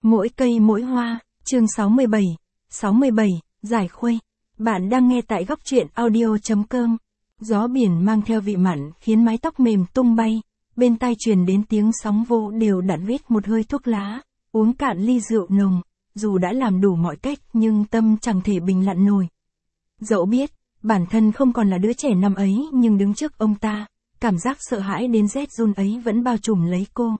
Mỗi cây mỗi hoa, chương 67, giải khuây. Bạn đang nghe tại góc truyện audio.com. Gió biển mang theo vị mặn khiến mái tóc mềm tung bay, bên tai truyền đến tiếng sóng vỗ đều đặn rít một hơi thuốc lá, uống cạn ly rượu nồng, dù đã làm đủ mọi cách nhưng tâm chẳng thể bình lặng nổi. Dẫu biết, bản thân không còn là đứa trẻ năm ấy nhưng đứng trước ông ta, cảm giác sợ hãi đến rét run ấy vẫn bao trùm lấy cô.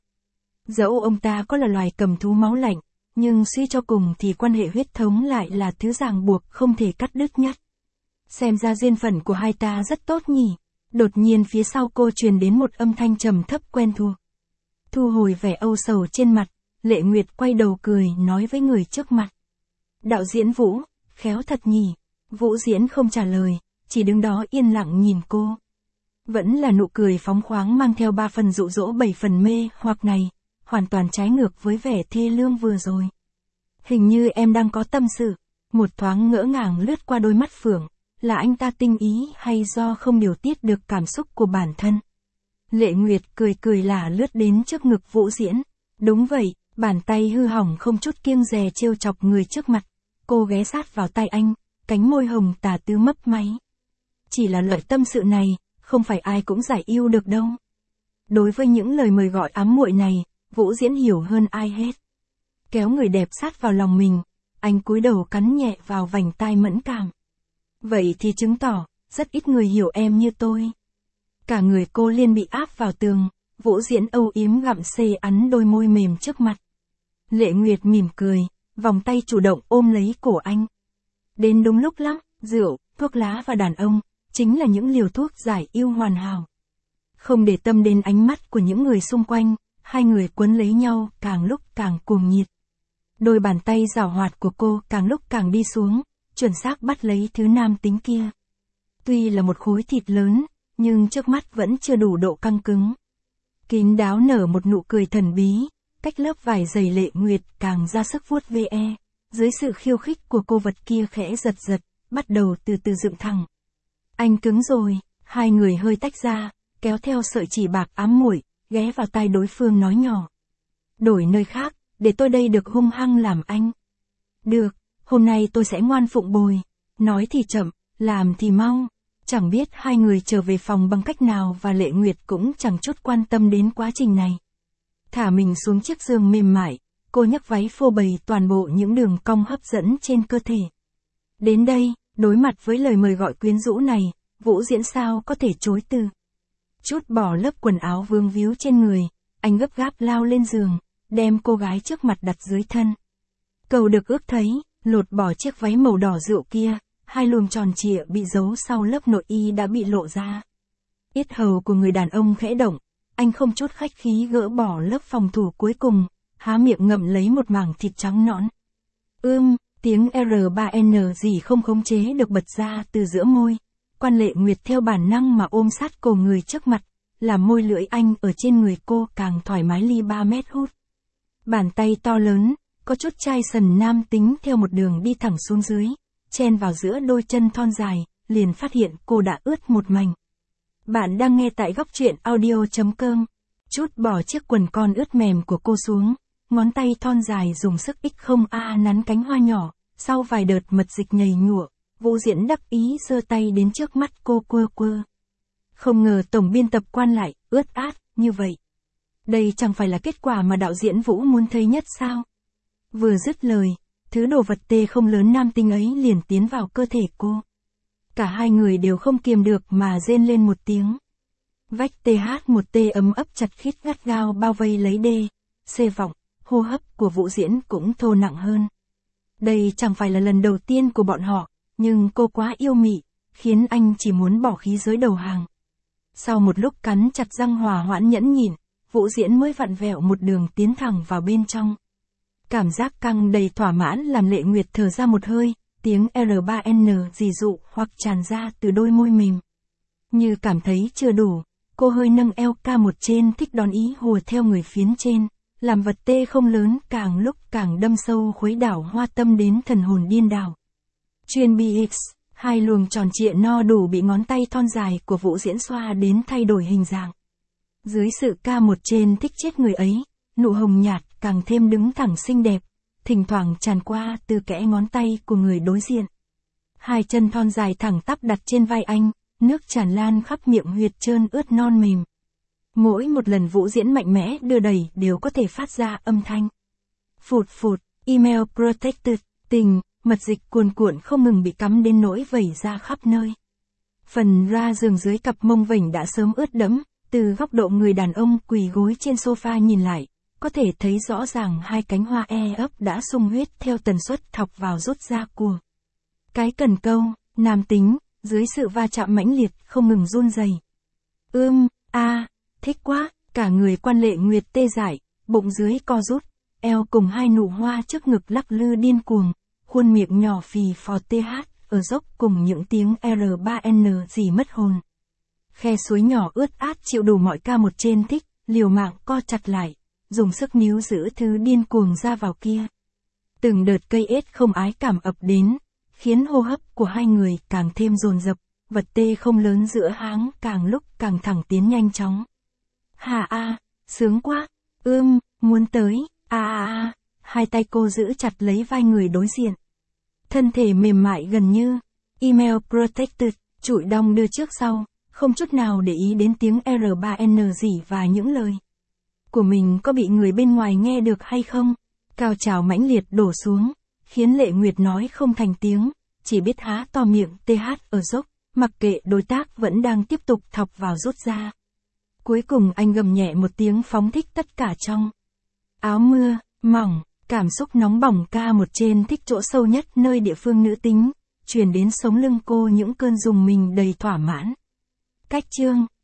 Dẫu ông ta có là loài cầm thú máu lạnh, nhưng suy cho cùng thì quan hệ huyết thống lại là thứ ràng buộc không thể cắt đứt nhất. Xem ra duyên phận của hai ta rất tốt nhỉ. Đột nhiên phía sau cô truyền đến một âm thanh trầm thấp quen thuộc. Thu hồi vẻ âu sầu trên mặt, Lệ Nguyệt quay đầu cười nói với người trước mặt. Đạo diễn Vũ, khéo thật nhỉ. Vũ Diễn không trả lời, chỉ đứng đó yên lặng nhìn cô. Vẫn là nụ cười phóng khoáng mang theo 3 phần dụ dỗ 7 phần mê hoặc này, hoàn toàn trái ngược với vẻ thê lương vừa rồi. Hình như em đang có tâm sự, một thoáng ngỡ ngàng lướt qua đôi mắt Phượng, là anh ta tinh ý hay do không điều tiết được cảm xúc của bản thân. Lệ Nguyệt cười lả lướt đến trước ngực Vũ Diễn. Đúng vậy, bàn tay hư hỏng không chút kiêng dè trêu chọc người trước mặt. Cô ghé sát vào tay anh, cánh môi hồng tà tư mấp máy. Chỉ là loại tâm sự này, không phải ai cũng giải yêu được đâu. Đối với những lời mời gọi ám muội này, Vũ Diễn hiểu hơn ai hết. Kéo người đẹp sát vào lòng mình, anh cúi đầu cắn nhẹ vào vành tai mẫn cảm. Vậy thì chứng tỏ, rất ít người hiểu em như tôi. Cả người cô liên bị áp vào tường, Vũ Diễn âu yếm gặm xê ắn đôi môi mềm trước mặt. Lệ Nguyệt mỉm cười, vòng tay chủ động ôm lấy cổ anh. Đến đúng lúc lắm, rượu, thuốc lá và đàn ông, chính là những liều thuốc giải yêu hoàn hảo. Không để tâm đến ánh mắt của những người xung quanh, hai người quấn lấy nhau càng lúc càng cuồng nhiệt. Đôi bàn tay giảo hoạt của cô càng lúc càng đi xuống, chuẩn xác bắt lấy thứ nam tính kia. Tuy là một khối thịt lớn, nhưng trước mắt vẫn chưa đủ độ căng cứng. Kín đáo nở một nụ cười thần bí, cách lớp vải dày Lệ Nguyệt càng ra sức vuốt ve. Dưới sự khiêu khích của cô vật kia khẽ giật, bắt đầu từ từ dựng thẳng. Anh cứng rồi, hai người hơi tách ra, kéo theo sợi chỉ bạc ám muội, ghé vào tai đối phương nói nhỏ. Đổi nơi khác, để tôi đây được hung hăng làm anh. Được, hôm nay tôi sẽ ngoan phụng bồi. Nói thì chậm, làm thì mau. Chẳng biết hai người trở về phòng bằng cách nào và Lệ Nguyệt cũng chẳng chút quan tâm đến quá trình này. Thả mình xuống chiếc giường mềm mại, cô nhấc váy phô bày toàn bộ những đường cong hấp dẫn trên cơ thể. Đến đây, đối mặt với lời mời gọi quyến rũ này, Vũ Diễn sao có thể chối từ. Chút bỏ lớp quần áo vương víu trên người, anh gấp gáp lao lên giường, đem cô gái trước mặt đặt dưới thân. Cầu được ước thấy, lột bỏ chiếc váy màu đỏ rượu kia, hai luồng tròn trịa bị giấu sau lớp nội y đã bị lộ ra. Yết hầu của người đàn ông khẽ động, anh không chút khách khí gỡ bỏ lớp phòng thủ cuối cùng, há miệng ngậm lấy một mảng thịt trắng nõn. Tiếng R3N gì không khống chế được bật ra từ giữa môi. Quan Lệ Nguyệt theo bản năng mà ôm sát cổ người trước mặt, làm môi lưỡi anh ở trên người cô càng thoải mái ly 3 mét hút. Bàn tay to lớn, có chút chai sần nam tính theo một đường đi thẳng xuống dưới, chen vào giữa đôi chân thon dài, liền phát hiện cô đã ướt một mảnh. Bạn đang nghe tại góc truyện audio.com. Chút bỏ chiếc quần con ướt mềm của cô xuống, ngón tay thon dài dùng sức X0A nắn cánh hoa nhỏ, sau vài đợt mật dịch nhầy nhụa, Vũ Diễn đắc ý giơ tay đến trước mắt cô quơ. Không ngờ tổng biên tập quan lại ướt át như vậy. Đây chẳng phải là kết quả mà đạo diễn Vũ muốn thấy nhất sao? Vừa dứt lời, thứ đồ vật tê không lớn nam tinh ấy liền tiến vào cơ thể cô. Cả hai người đều không kiềm được mà rên lên một tiếng. Vách TH1T ấm ấp chặt khít gắt gao bao vây lấy C vọng, hô hấp của Vũ Diễn cũng thô nặng hơn. Đây chẳng phải là lần đầu tiên của bọn họ, nhưng cô quá yêu mị, khiến anh chỉ muốn bỏ khí giới đầu hàng. Sau một lúc cắn chặt răng hòa hoãn nhẫn nhịn, Vũ Diễn mới vặn vẹo một đường tiến thẳng vào bên trong. Cảm giác căng đầy thỏa mãn làm Lệ Nguyệt thở ra một hơi, tiếng R3N rì dụ hoặc tràn ra từ đôi môi mềm. Như cảm thấy chưa đủ, cô hơi nâng eo K1 trên thích đón ý hùa theo người phiến trên, làm vật tê không lớn càng lúc càng đâm sâu khuấy đảo hoa tâm đến thần hồn điên đảo. Chuyên BX, hai luồng tròn trịa no đủ bị ngón tay thon dài của Vũ Diễn xoa đến thay đổi hình dạng. Dưới sự K1 trên thích chết người ấy, nụ hồng nhạt càng thêm đứng thẳng xinh đẹp, thỉnh thoảng tràn qua từ kẽ ngón tay của người đối diện. Hai chân thon dài thẳng tắp đặt trên vai anh, nước tràn lan khắp miệng huyệt trơn ướt non mềm. Mỗi một lần Vũ diễn mạnh mẽ đưa đẩy đều có thể phát ra âm thanh. Phụt phụt, email protected, tình, mật dịch cuồn cuộn không ngừng bị cắm đến nỗi vẩy ra khắp nơi. Phần ra giường dưới cặp mông vểnh đã sớm ướt đẫm, từ góc độ người đàn ông quỳ gối trên sofa nhìn lại, có thể thấy rõ ràng hai cánh hoa ấp đã sung huyết theo tần suất thọc vào rút ra của cái cần câu, nam tính, dưới sự va chạm mãnh liệt không ngừng run rẩy. Thích quá, cả người Quan Lệ Nguyệt tê dại, bụng dưới co rút, eo cùng hai nụ hoa trước ngực lắc lư điên cuồng, khuôn miệng nhỏ phì phò ở dốc cùng những tiếng R3N gì mất hồn. Khe suối nhỏ ướt át chịu đủ mọi ca một trên thích, liều mạng co chặt lại, dùng sức níu giữ thứ điên cuồng ra vào kia. Từng đợt cây ết không ái cảm ập đến, khiến hô hấp của hai người càng thêm dồn dập, vật tê không lớn giữa háng càng lúc càng thẳng tiến nhanh chóng. Sướng quá, muốn tới, hai tay cô giữ chặt lấy vai người đối diện. Thân thể mềm mại gần như, email protected, trụi đong đưa trước sau, không chút nào để ý đến tiếng R3N gì và những lời của mình có bị người bên ngoài nghe được hay không. Cao trào mãnh liệt đổ xuống, khiến Lệ Nguyệt nói không thành tiếng, chỉ biết há to miệng ở dốc, mặc kệ đối tác vẫn đang tiếp tục thọc vào rút ra. Cuối cùng anh gầm nhẹ một tiếng phóng thích tất cả trong áo mưa, mỏng, cảm xúc nóng bỏng ca một trên thích chỗ sâu nhất nơi địa phương nữ tính, truyền đến sống lưng cô những cơn rùng mình đầy thỏa mãn. Cách chương